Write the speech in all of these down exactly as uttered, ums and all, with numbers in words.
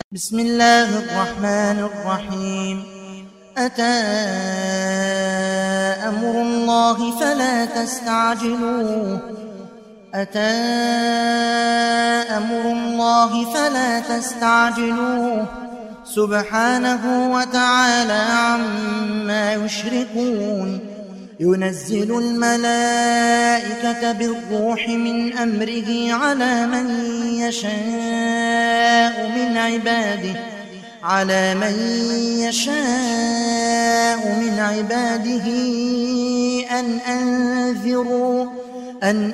بسم الله الرحمن الرحيم. أتى أمر الله فلا تستعجلوه أتى أمر الله فلا تستعجلوه سبحانه وتعالى عما يشركون. ينزل الملائكة بالروح من أمره على من يشاء من عباده على من يشاء من عباده أن أنذروا أن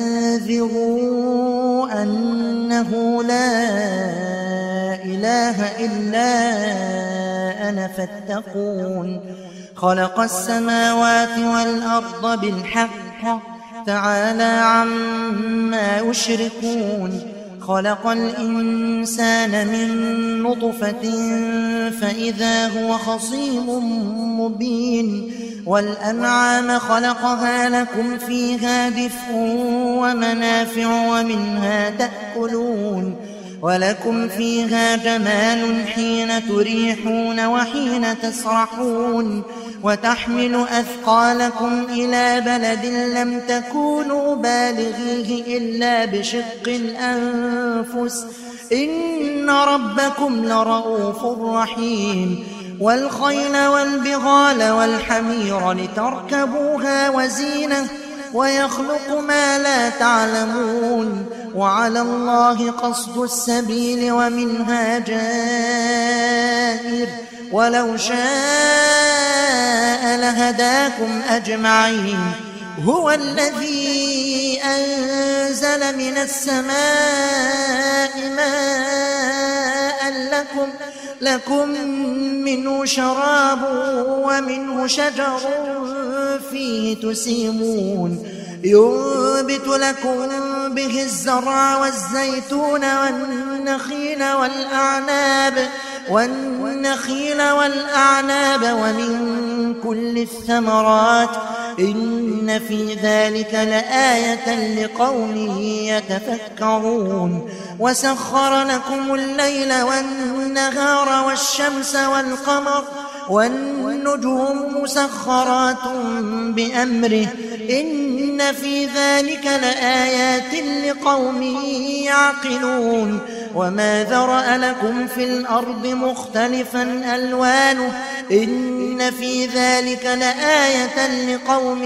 أنذروا أنه لا إله إلا أنا فاتقون. خلق السماوات والأرض بالحق تعالى عما يشركون. خلق الإنسان من نطفة فإذا هو خصيم مبين. والأنعام خلقها لكم فيها دفء ومنافع ومنها تأكلون. ولكم فيها جمال حين تريحون وحين تسرحون. وتحمل أثقالكم إلى بلد لم تكونوا بالغيه إلا بشق الأنفس إن ربكم لرؤوف رحيم. والخيل والبغال والحمير لتركبوها وزينة ويخلق ما لا تعلمون. وعلى الله قصد السبيل ومنها جائر ولو شاء لهداكم أجمعين. هو الذي أنزل من السماء ماء لكم لكم منه شراب ومنه شجر فيه تسيمون. ينبت لكم به الزرع والزيتون والنخيل والأعناب والنخيل والأعناب ومن كل الثمرات إن في ذلك لآية لقوم يتفكرون. وسخر لكم الليل والنهار والشمس والقمر والنجوم مسخرات بأمره إن في ذلك لآيات لقوم يعقلون. وما ذرأ لكم في الأرض مختلفا ألوانه إن في ذلك لآية لقوم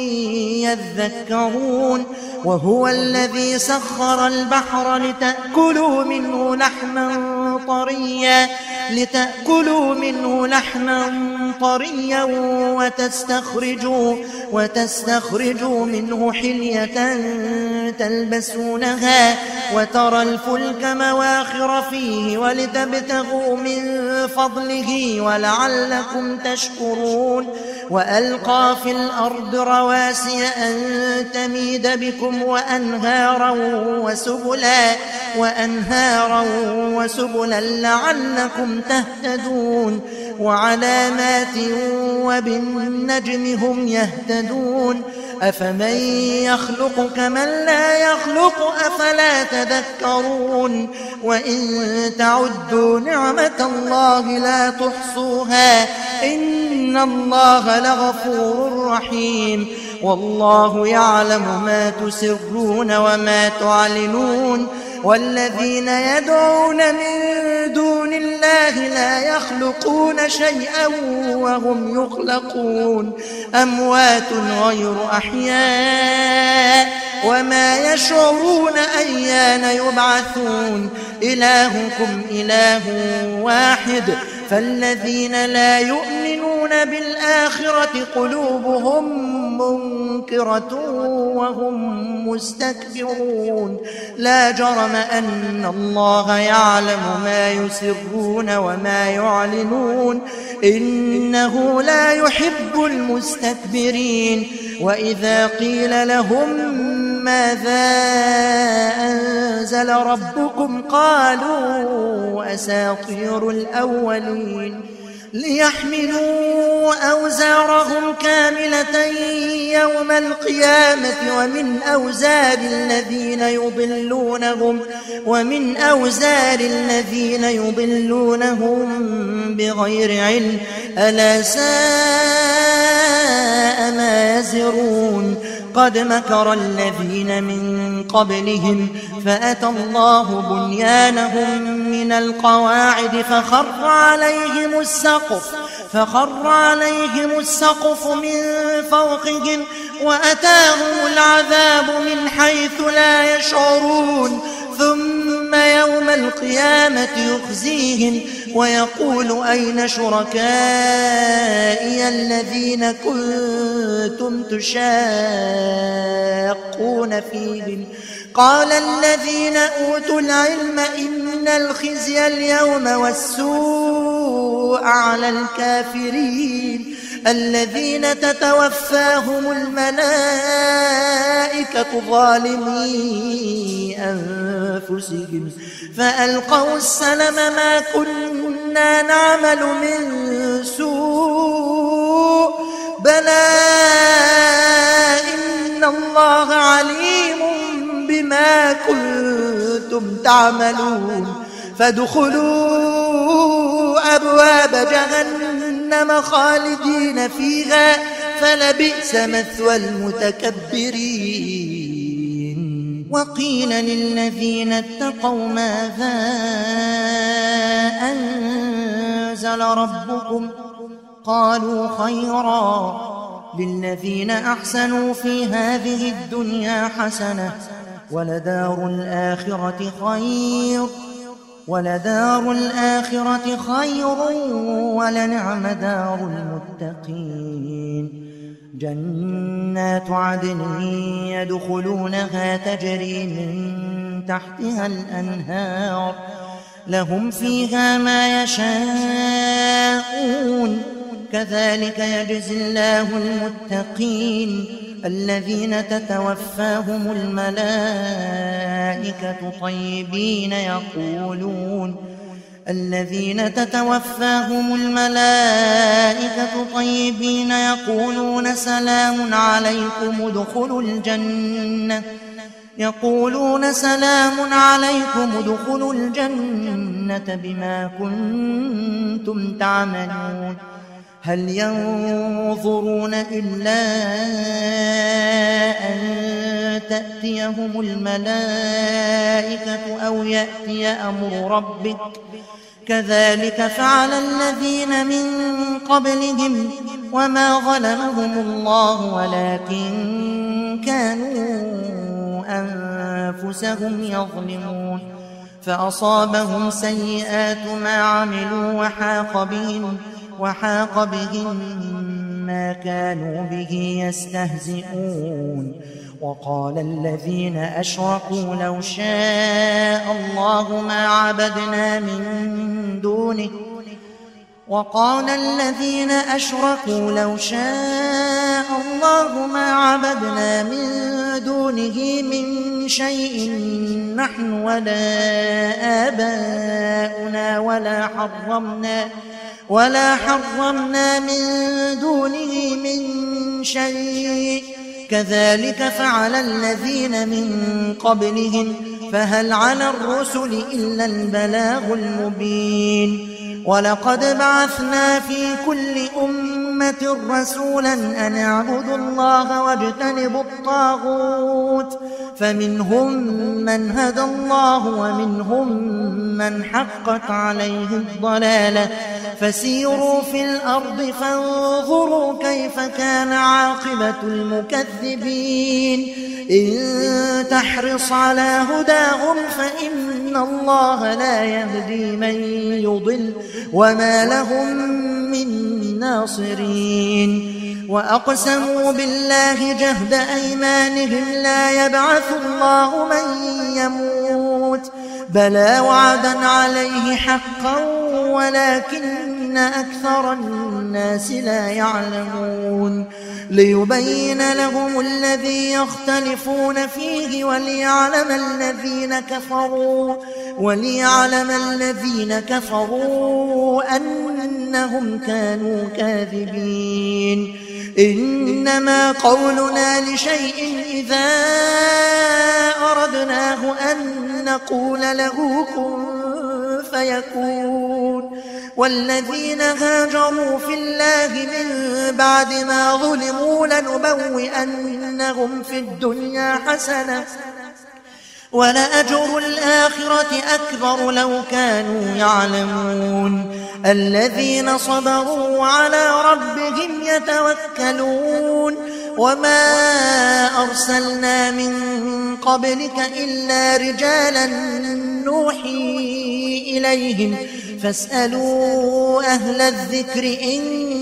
يذكرون. وهو الذي سخر البحر لتأكلوا منه لحما طريا لتأكلوا منه لحما طريا وتستخرجوا وتستخرجوا منه حلية تلبسونها وترى الفلك مواخر فيه ولتبتغوا من فضله ولعلكم تشكرون. وألقى في الأرض رواسي أن تميد بكم وأنهارا وسبلا وأنهارا وسبلا لعلكم تهتدون. وعلامات وبالنجم هم يهتدون. أفمن يخلق كمن لا يخلق أفلا تذكرون. وإن تعدوا نعمة الله لا تحصوها إن الله لغفور رحيم. والله يعلم ما تسرون وما تعلنون. والذين يدعون من دون الله لا يخلقون شيئا وهم يخلقون أموات غير أحياء وما يشعرون أيان يبعثون. إلهكم إله واحد فالذين لا يؤمنون بالآخرة قلوبهم منكرة وهم مستكبرون. لا جرم أن الله يعلم ما يسرون وما يعلنون إنه لا يحب المستكبرين. وإذا قيل لهم ماذا أنزل ربكم قالوا أساطير الأولين ليحملوا أوزارهم كاملة يوم القيامة ومن أوزار الذين يضلونهم ومن أوزار الذين يضلونهم بغير علم ألا ساء ما يزرون قد مكر الذين من قبلهم فأتى الله بنيانهم من القواعد فخر عليهم السقف فخر عليهم السقف من فوقهم وأتاهم العذاب من حيث لا يشعرون ثم يوم القيامة يخزيهم ويقول أين شركائي الذين كنتم تشاقون فيهم قال الذين أوتوا العلم إن الخزي اليوم والسوء على الكافرين الذين تتوفاهم الملائكة ظالمي أنفسهم فألقوا السلم ما كنا نعمل من سوء بلى إن الله عليم بما كنتم تعملون فادخلوا أبواب جهنم خالدين فيها فلبئس مثوى المتكبرين وقيل للذين اتقوا ماذا أنزل ربكم قالوا خيرا للذين أحسنوا في هذه الدنيا حسنة ولدار الآخرة خير ولدار الآخرة خير ولنعم دار المتقين جنات عدن يدخلونها تجري من تحتها الأنهار لهم فيها ما يشاءون كذلك يجزي الله المتقين الذين تتوفاهم الملائكة طيبين يقولون الذين تتوفاهم الملائكة طيبين يقولون سلام عليكم ادخلوا الجنة يقولون سلام عليكم ادخلوا الجنة بما كنتم تعملون هل ينظرون إلا أن تأتيهم الملائكة أو يأتي أمر ربك كذلك فعل الذين من قبلهم وما ظلمهم الله ولكن كانوا أنفسهم يظلمون فأصابهم سيئات ما عملوا وحاق بهم وحاق بهم ما كانوا به يستهزئون وقال الذين أشركوا لو شاء الله ما عبدنا من دونه وقال الذين أشركوا لو شاء الله ما عبدنا من دونه من شيء نحن ولا آباؤنا ولا حرمنا ولا حرمنا من دونه من شيء كذلك فعل الذين من قبلهم فهل على الرسل إلا البلاغ المبين ولقد بعثنا في كل أمة رسولا أن اعبدوا الله واجتنبوا الطاغوت فمنهم من هدى الله ومنهم من حقت عليه الضلالة فسيروا في الأرض فانظروا كيف كان عاقبة المكذبين إن تحرص على هداهم فإن الله لا يهدي من يضل وما لهم من ناصرين وأقسموا بالله جهد أيمانهم لا يبعث الله من يموت بلى وعدا عليه حقا ولكن أكثر الناس لا يعلمون ليبين لهم الذي يختلفون فيه وليعلم الذين كفروا وليعلم الذين كفروا أنهم كانوا كاذبين إنما قولنا لشيء إذا أردناه أن نقول له كن فيكون والذين هاجروا في الله من بعد ما ظلموا لنبوئنهم في الدنيا حسنة ولأجر الآخرة أكبر لو كانوا يعلمون الذين صبروا على ربهم يتوكلون وما أرسلنا من قبلك إلا رجالا نوحي إليهم فاسألوا أهل الذكر إن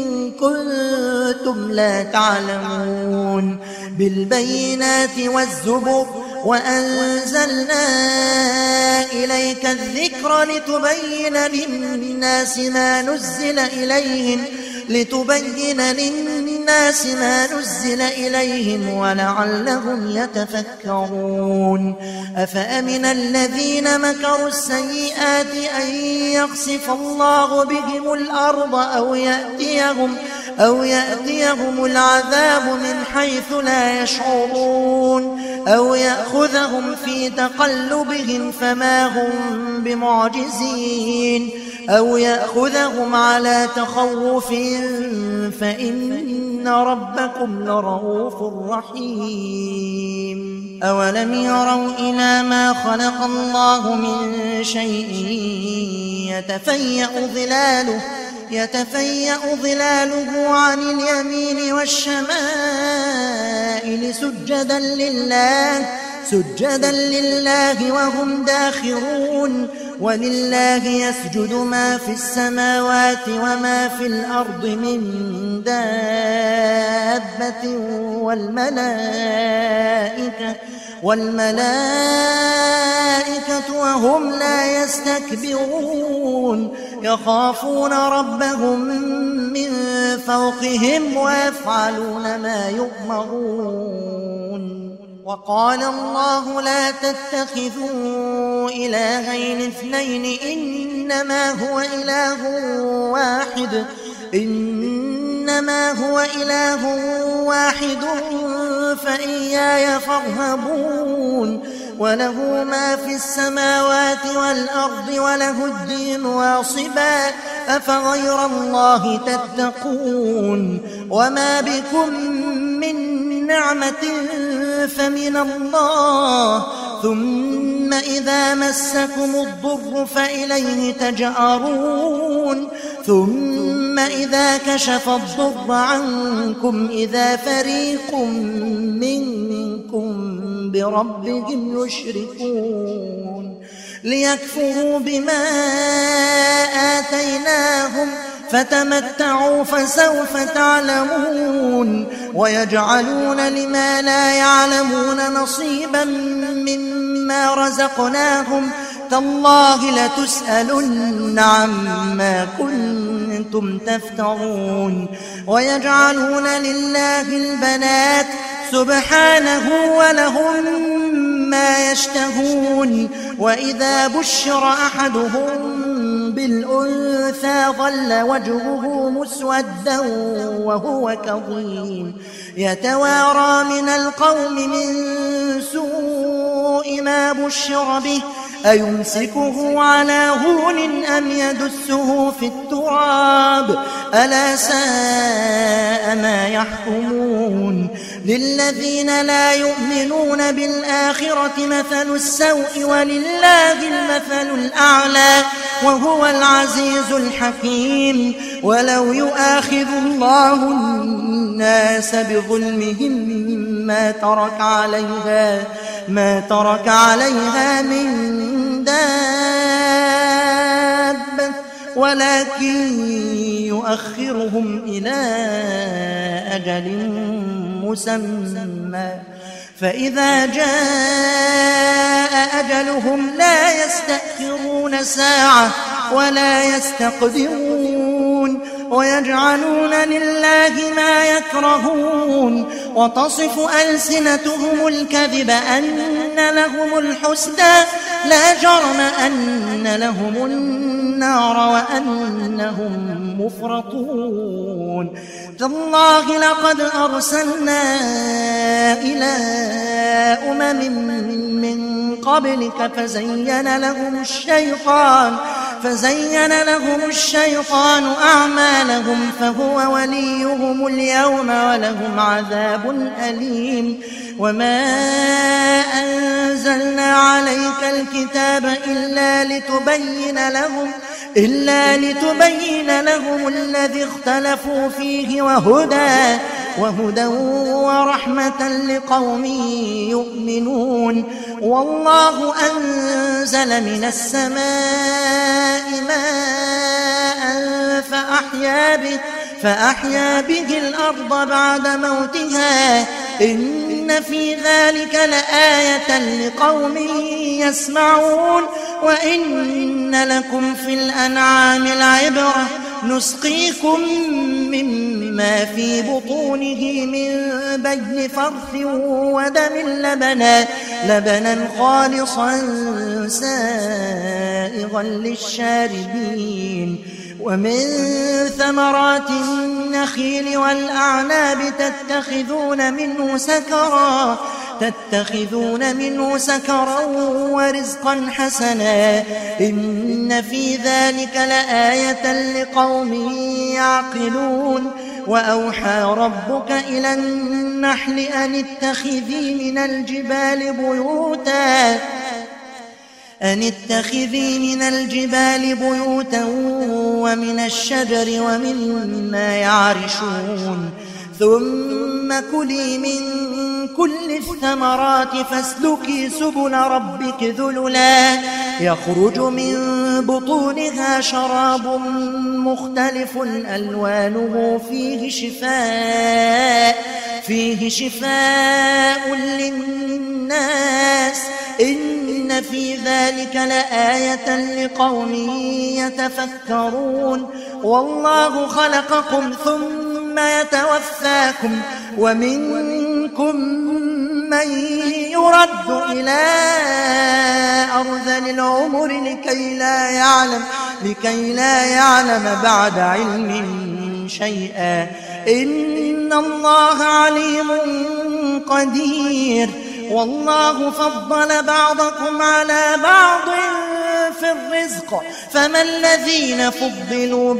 كنتم لا تعلمون بالبينات والزبر وأنزلنا إليك الذكر لتبين للناس ما نزل إليهم لتبين للناس ما نزل إليهم ولعلهم يتفكرون أفأمن الذين مكروا السيئات أن يخسف الله بهم الأرض أو يأتيهم أو يأتيهم العذاب من حيث لا يشعرون أو يأخذهم في تقلبهم فما هم بمعجزين أو يأخذهم على تخوف فإن ربكم لرؤوف رحيم أولم يروا إلى ما خلق الله من شيء يتفيأ ظلاله يتفيأ ظلاله عن اليمين والشمائل سجدا لله سجدا لله وهم داخرون ولله يسجد ما في السماوات وما في الأرض من دابة والملائكة والملائكة وهم لا يستكبرون يخافون ربهم من فوقهم ويفعلون ما يؤمرون وقال الله لا تتخذوا إلهين اثنين إنما هو إله واحد إنما هو إله واحد فإياي فارهبون وله ما في السماوات والأرض وله الدين واصبا أفغير الله تتقون وما بكم من نعمة فمن الله ثم إذا مسكم الضر فإليه تجأرون ثم إذا كشف الضر عنكم إذا فريق منكم بربهم يشركون ليكفروا بما آتيناهم فتمتعوا فسوف تعلمون ويجعلون لما لا يعلمون نصيبا مما رزقناهم تالله لتسألن عما كنتم تفترون ويجعلون لله البنات سبحانه ولهم ما يشتهون وإذا بشر أحدهم بالأنثى ظل وجهه مسودا وهو كظيم يتوارى من القوم من سوء ما بشر به أيمسكه على هون أم يدسه في التراب ألا ساء ما يحكمون للذين لا يؤمنون بالآخرة مثل السوء ولله المثل الأعلى وهو العزيز الحكيم ولو يؤاخذ الله الناس بظلمهم ما ترك عليها ما ترك عليها من دابة ولكن يؤخرهم إلى أجل مسمى فإذا جاء أجلهم لا يستأخرون ساعة ولا يستقدمون ويجعلون لله ما يكرهون وتصف ألسنتهم الكذب أن لهم الحسنى لا جرم أن لهم النار وأنهم مفرطون تالله لقد أرسلنا إلى أمم من قبلك فزين لهم الشيطان فزين لهم الشيطان أعمالهم فهو وليهم اليوم ولهم عذاب أليم وما أنزلنا عليك الكتاب إلا لتبين لهم إلا لتبين لهم الذي اختلفوا فيه وهدى وهدى ورحمة لقوم يؤمنون والله أنزل من السماء ماء فأحيا به فأحيا به الأرض بعد موتها إن في ذلك لآية لقوم يسمعون وإن لكم في الأنعام العبرة نسقيكم مما في بطونه من بين فرث ودم لبنا لبنا خالصا سائغا للشاربين ومن ثمرات النخيل والأعناب تتخذون منه سكرا تتخذون منه سكرا ورزقا حسنا إن في ذلك لآية لقوم يعقلون وأوحى ربك إلى النحل أن اتخذي من الجبال بيوتا أن اتخذي من الجبال بيوتا ومن الشجر ومما يعرشون ثم كلي من كل الثمرات فاسلكي سبل ربك ذللا يخرج من بطونها شراب مختلف ألوانه فيه شفاء فيه شفاء للناس إن في ذلك لآية لقوم يتفكرون والله خلقكم ثم يتوفاكم ومنكم من يرد إلى أرذل العمر لكي لا يعلم لكي لا يعلم بعد علم شيئا إن الله عليم قدير والله فضل بعضكم على بعض في الرزق فما الذين فضلوا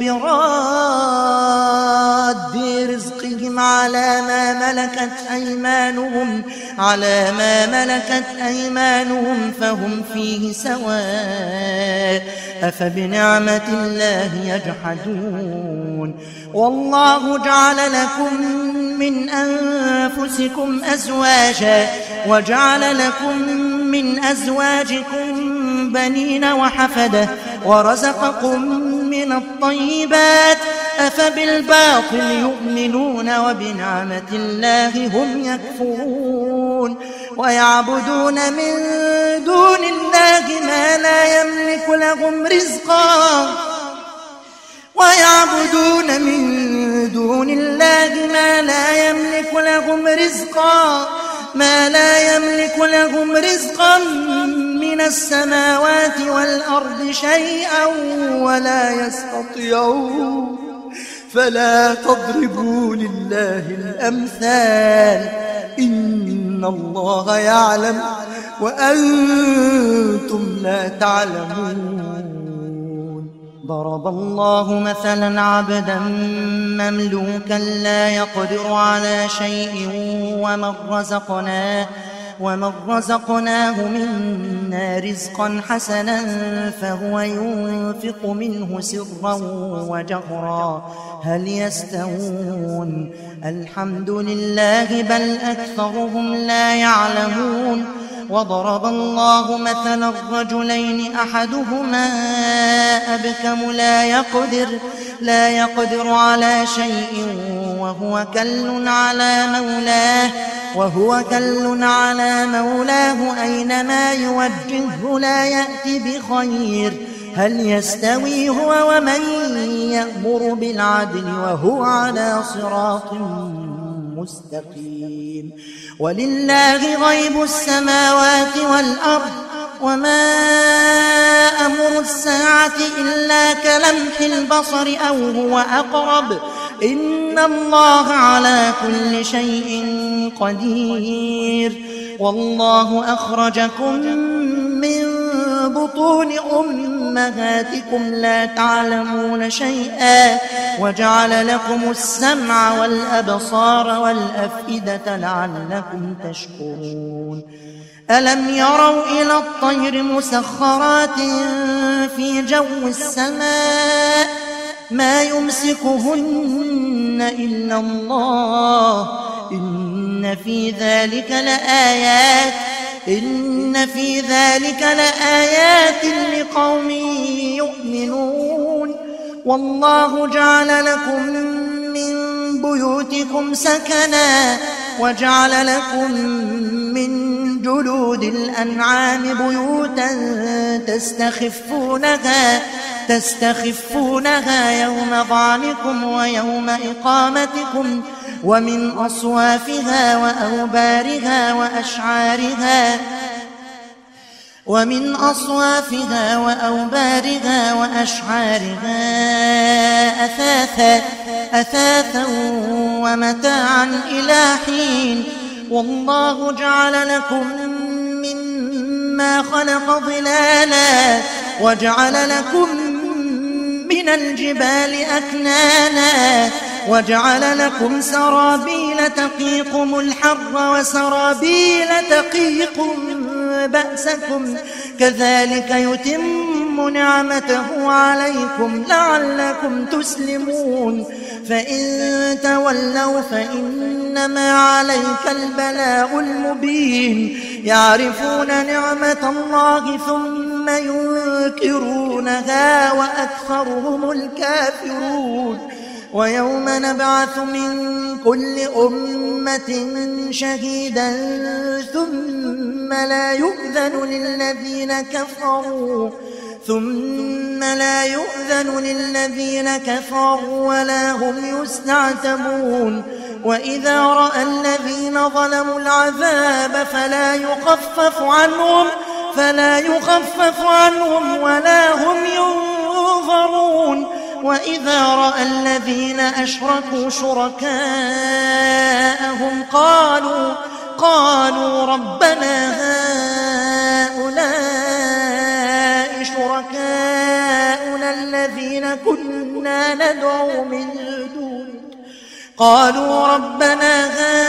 براد رزقهم على ما ملكت أيمانهم على ما ملكت أيمانهم فهم فيه سواء أفبنعمة الله يجحدون والله جعل لكم من أنفسكم أزواجا وجعل لكم من أزواجكم بنين وحفدة ورزقكم من الطيبات أفبالباطل يؤمنون وبنعمة الله هم يكفرون ويعبدون من دون الله ما لا يملك لهم رزقا ويعبدون من دون الله ما لا يملك لهم رزقا ما لا يملك لهم رزقا من السماوات والأرض شيئا ولا يستطيعون فلا تضربوا لله الأمثال إن الله يعلم وأنتم لا تعلمون ضرب الله مثلا عبدا مملوكا لا يقدر على شيء ومن رزقناه ومن رزقناه منا رزقا حسنا فهو ينفق منه سرا وجهرا هل يستوون الحمد لله بل أكثرهم لا يعلمون وضرب الله مثلا الرجلين أحدهما أبكم لا يقدر, لا يقدر على شيء وهو كل على مولاه وهو كل على مولاه أينما يوجهه لا يأتي بخير هل يستوي هو ومن يأمر بالعدل وهو على صراط مستقيم ولله غيب السماوات والأرض وما أمر الساعة إلا كلمح البصر أو هو أقرب إن الله على كل شيء قدير والله أخرجكم من بطون أمهاتكم لا تعلمون شيئا وجعل لكم السمع والأبصار والأفئدة لعلكم تشكرون ألم يروا إلى الطير مسخرات في جو السماء ما يمسكهن إلا الله إن في ذلك لآيات إن في ذلك لآيات لقوم يؤمنون والله جعل لكم من بيوتكم سكنا وجعل لكم من جلود الأنعام بيوتا تستخفونها تستخفونها يوم ظعنكم ويوم إقامتكم ومن أصوافها وأوبارها وأشعارها ومن أصوافها وأوبارها وأشعارها أثاثا أثاثا ومتاعا إلى حين والله جعل لكم مما خلق ظلالا وجعل لكم من الجبال أكنانا وجعل لكم سرابيل تقيكم الحر وسرابيل تقيكم بأسكم كذلك يتم نعمته عليكم لعلكم تسلمون فإن تولوا فإنما عليك البلاغ المبين يعرفون نعمة الله ثم ينكرونها وأكثرهم الكافرون ويوم نبعث من كل أمة شهيدا ثم لا يؤذن للذين كفروا ثم لا يؤذن للذين كفروا ولا هم يستعتبون وإذا رأى الذين ظلموا العذاب فلا يخفف عنهم فلا يخفف عنهم ولا هم ينظرون وإذا رأى الذين أشركوا شركاءهم قالوا قالوا ربنا هؤلاء شركاؤنا الذين كنا ندعو من دونك قالوا ربنا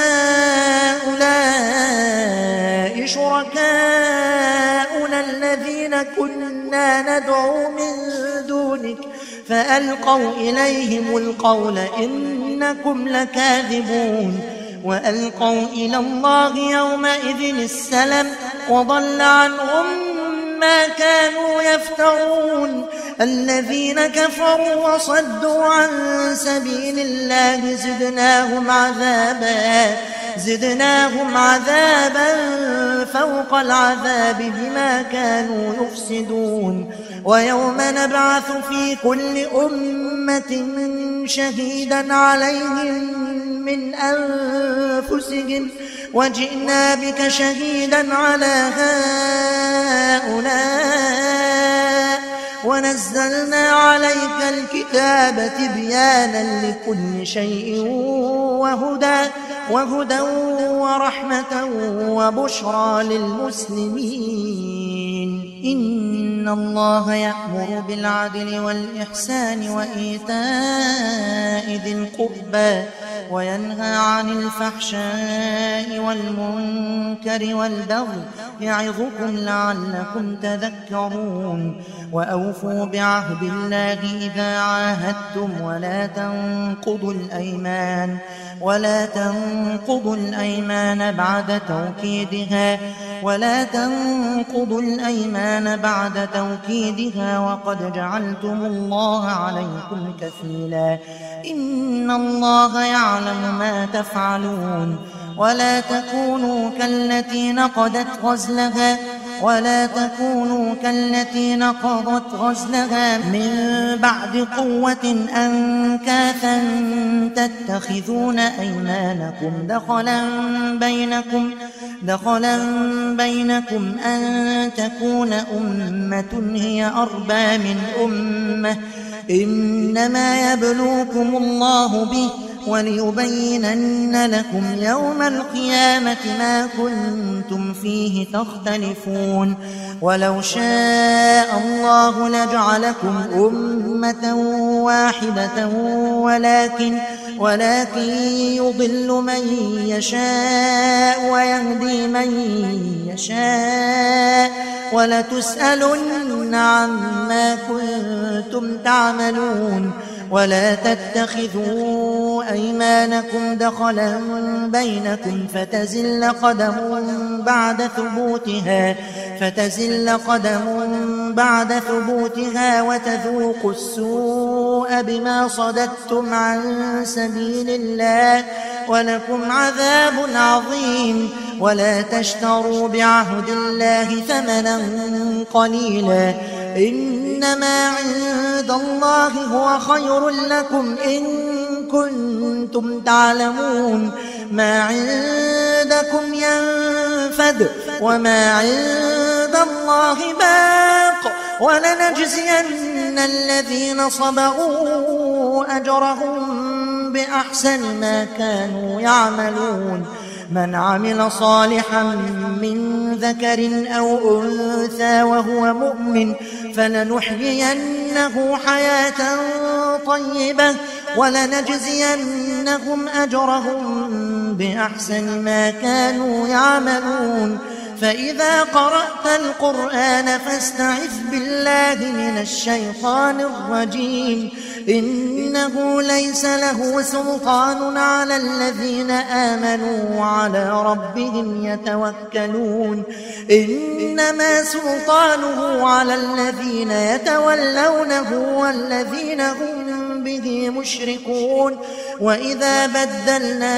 هؤلاء شركاؤنا الذين كنا ندعو من دونك فألقوا إليهم القول إنكم لكاذبون وألقوا إلى الله يومئذ السلم وضل عنهم ما كانوا يفترون الذين كفروا وصدوا عن سبيل الله زدناهم عذابا زدناهم عذابا فوق العذاب بما كانوا يفسدون ويوم نبعث في كل أمة شهيدا عليهم من أنفسهم وجئنا بك شهيدا على هؤلاء ونزلنا عليك الكتاب تبيانا لكل شيء وهدى وهدى ورحمة وبشرى للمسلمين إن الله يأمر بالعدل والإحسان وإيتاء ذي القربى وينهى عن الفحشاء والمنكر والبغي يعظكم لعلكم تذكرون وأوفوا بعهد الله إذا عاهدتم ولا تنقضوا الأيمان ولا تنقضوا الأيمان بعد توكيدها ولا تنقضوا الأيمان بعد توكيدها وقد جعلتم الله عليكم كفيلا إن الله يعلم ما تفعلون ولا تكونوا كالتي نقضت غزلها ولا تكونوا كالتي نقضت غزلها من بعد قوة أنكاثا تتخذون أيمانكم دخلا بينكم دخلا بينكم أن تكون أمة هي أربى من أمة إنما يبلوكم الله به وليبينن لكم يوم القيامة ما كنتم فيه تختلفون ولو شاء الله لجعلكم أمة واحدة ولكن ولكن يضل من يشاء ويهدي من يشاء ولتسألن عما كنتم تعملون ولا تتخذوا أيمانكم دخلا بينكم فتزل قدم بعد ثبوتها فتزل قدم بعد ثبوتها وتذوقوا السوء بما صددتم عن سبيل الله ولكم عذاب عظيم ولا تشتروا بعهد الله ثمنا قليلا إنما عند الله هو خير لكم إن كنتم تعلمون ما عندكم ينفد وما عند الله باق ولنجزين الذين صبروا أجرهم بأحسن ما كانوا يعملون من عمل صالحا من ذكر أو أنثى وهو مؤمن فلنحيينه حياة طيبة ولنجزينهم أجرهم بأحسن ما كانوا يعملون فإذا قرأت القرآن فاستعذ بالله من الشيطان الرجيم إنه ليس له سلطان على الذين آمنوا وعلى ربهم يتوكلون إنما سلطانه على الذين يتولونه والذين هم به مشركون وإذا بدلنا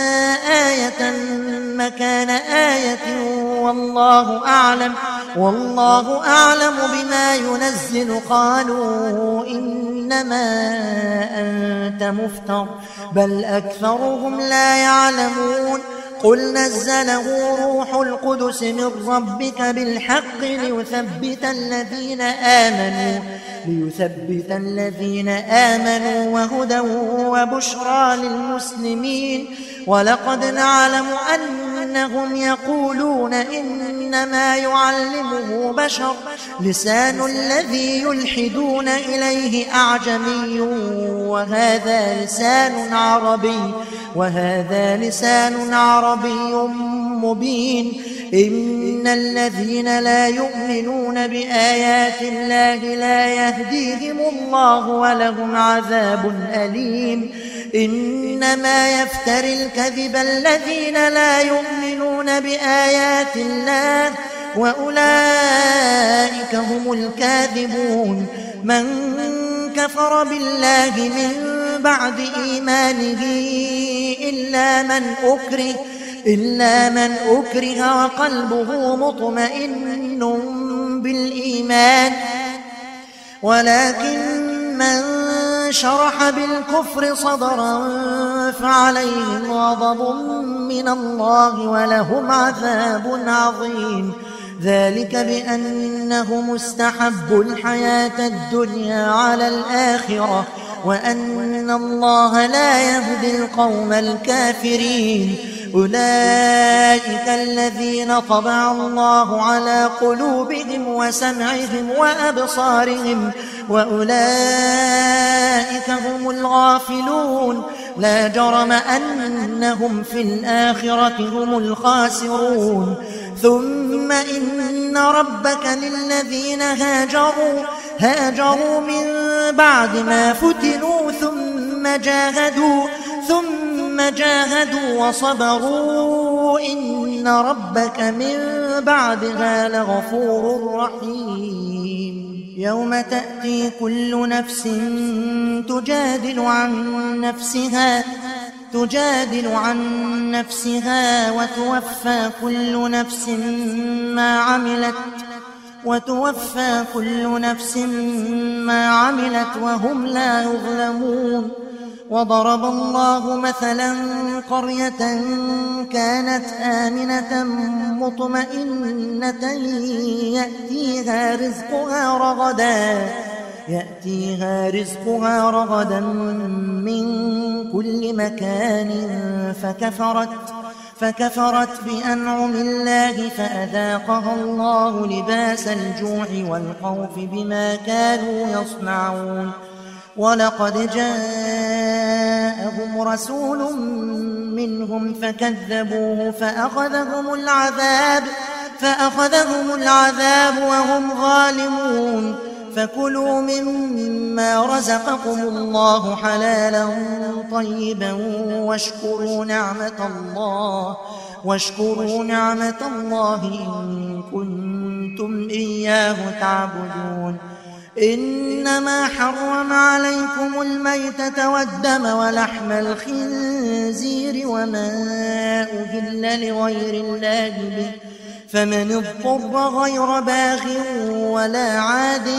آية مكان آية والله أعلم والله أعلم بما ينزل قالوا إنما أنت مفتر بل أكثرهم لا يعلمون قل نزله روح القدس من ربك بالحق ليثبت الذين آمنوا ليثبت الذين آمنوا وهدى وبشرى للمسلمين ولقد نعلم أنهم يقولون إنما يعلمه بشر لسان الذي يلحدون إليه أعجمي وهذا لسان عربي وهذا لسان عربي مبين إن الذين لا يؤمنون بآيات الله لا يهديهم الله ولهم عذاب أليم إنما يفتر الكذب الذين لا يؤمنون بآيات الله وأولئك هم الكاذبون من كفر بالله من بعد إيمانه إلا من أكره إلا من أكره وقلبه مطمئن بالإيمان ولكن من شرح بالكفر صدرا فعليهم غضب من الله ولهم عذاب عظيم ذلك بأنهم استحبوا الحياة الدنيا على الآخرة وأن الله لا يهدي القوم الكافرين أولئك الذين طبع الله على قلوبهم وسمعهم وأبصارهم وأولئك هم الغافلون لا جرم أنهم في الآخرة هم الخاسرون ثم إن ربك للذين هاجروا هاجروا من بعد ما فتنوا ثم جاهدوا ثم جاهدوا وصبروا إن ربك من بعدها لغفور رحيم يوم تأتي كل نفس تجادل عن نفسها تجادل عن نفسها وتوفى كل نفس ما عملت وتوفى كل نفس ما عملت وهم لا يظلمون وضرب الله مثلا قرية كانت آمنة مطمئنة يأتيها رزقها رغدا يأتيها رزقها رغدا من كل مكان فكفرت فكفرت بأنعم الله فأذاقها الله لباس الجوع والخوف بما كانوا يصنعون ولقد جاءهم رسول منهم فكذبوه فأخذهم العذاب فأخذهم العذاب وهم ظالمون فكلوا مما رزقكم الله حلالا طيبا واشكروا نعمة الله واشكروا نعمة الله إن كنتم إياه تعبدون إنما حرم عليكم الميتة والدم ولحم الخنزير وما أهل لغير الله به فمن اضطر غير باغ ولا عاد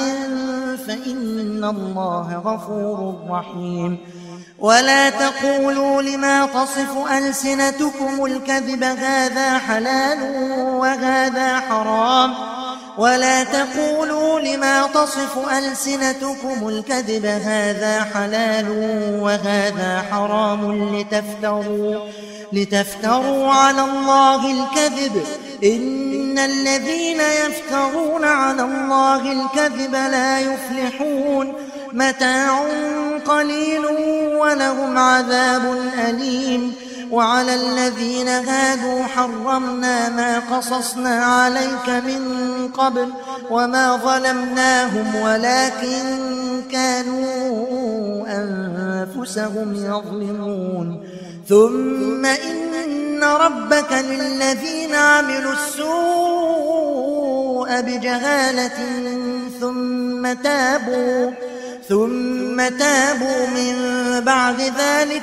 فإن الله غفور رحيم ولا تقولوا لما تصف ألسنتكم الكذب هذا حلال وهذا حرام ولا تقولوا لما تصف ألسنتكم الكذب هذا حلال وهذا حرام لتفتروا لتفتروا على الله الكذب إن الذين يفترون على الله الكذب لا يفلحون متاع قليل ولهم عذاب أليم وعلى الذين هادوا حرمنا ما قصصنا عليك من قبل وما ظلمناهم ولكن كانوا أنفسهم يظلمون ثم إن ربك للذين عملوا السوء بجهالة ثم تابوا ثم تابوا من بعد ذلك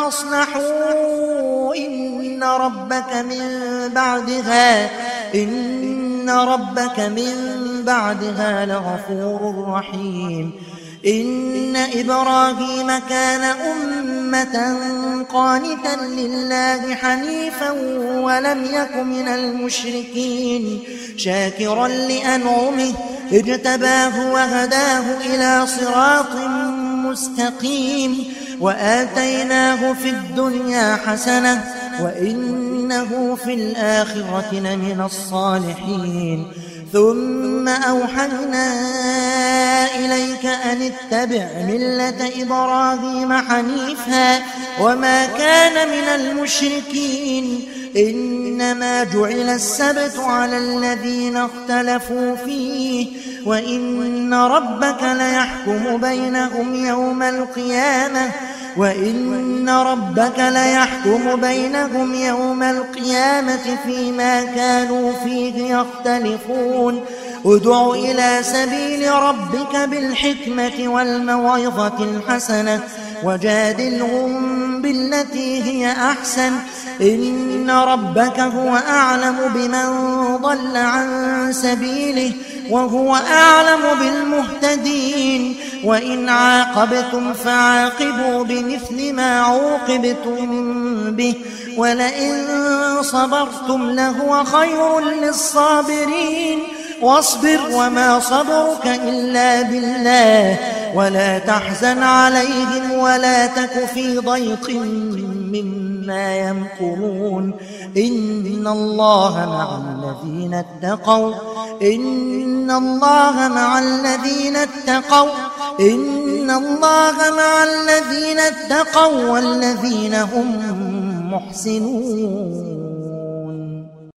وأصلحوا إن ربك من بعدها إن ربك من بعدها لغفور رحيم إن إبراهيم كان أمة قانتا لله حنيفا ولم يك من المشركين شاكرا لأنعمه اجتباه وهداه إلى صراط مستقيم وآتيناه في الدنيا حسنة وإنه في الآخرة لمن الصالحين ثم أوحينا إليك أن اتبع ملة إبراهيم حنيفا وما كان من المشركين إنما جعل السبت على الذين اختلفوا فيه وإن ربك ليحكم بينهم يوم القيامة وإن ربك ليحكم بينهم يوم القيامة فيما كانوا فيه يختلفون ادع إلى سبيل ربك بالحكمة والموعظة الحسنة وجادلهم بالتي هي أحسن إن ربك هو أعلم بمن ضل عن سبيله وهو أعلم بالمهتدين وإن عاقبتم فعاقبوا بمثل ما عوقبتم به ولئن صبرتم لهو خير للصابرين واصبر وما صبرك إلا بالله ولا تحزن عليهم ولا تك في ضيق مما يمكرون إن الله مع الذين اتقوا إن الله مع الذين اتقوا إن الله مع الذين اتقوا والذين هم محسنون.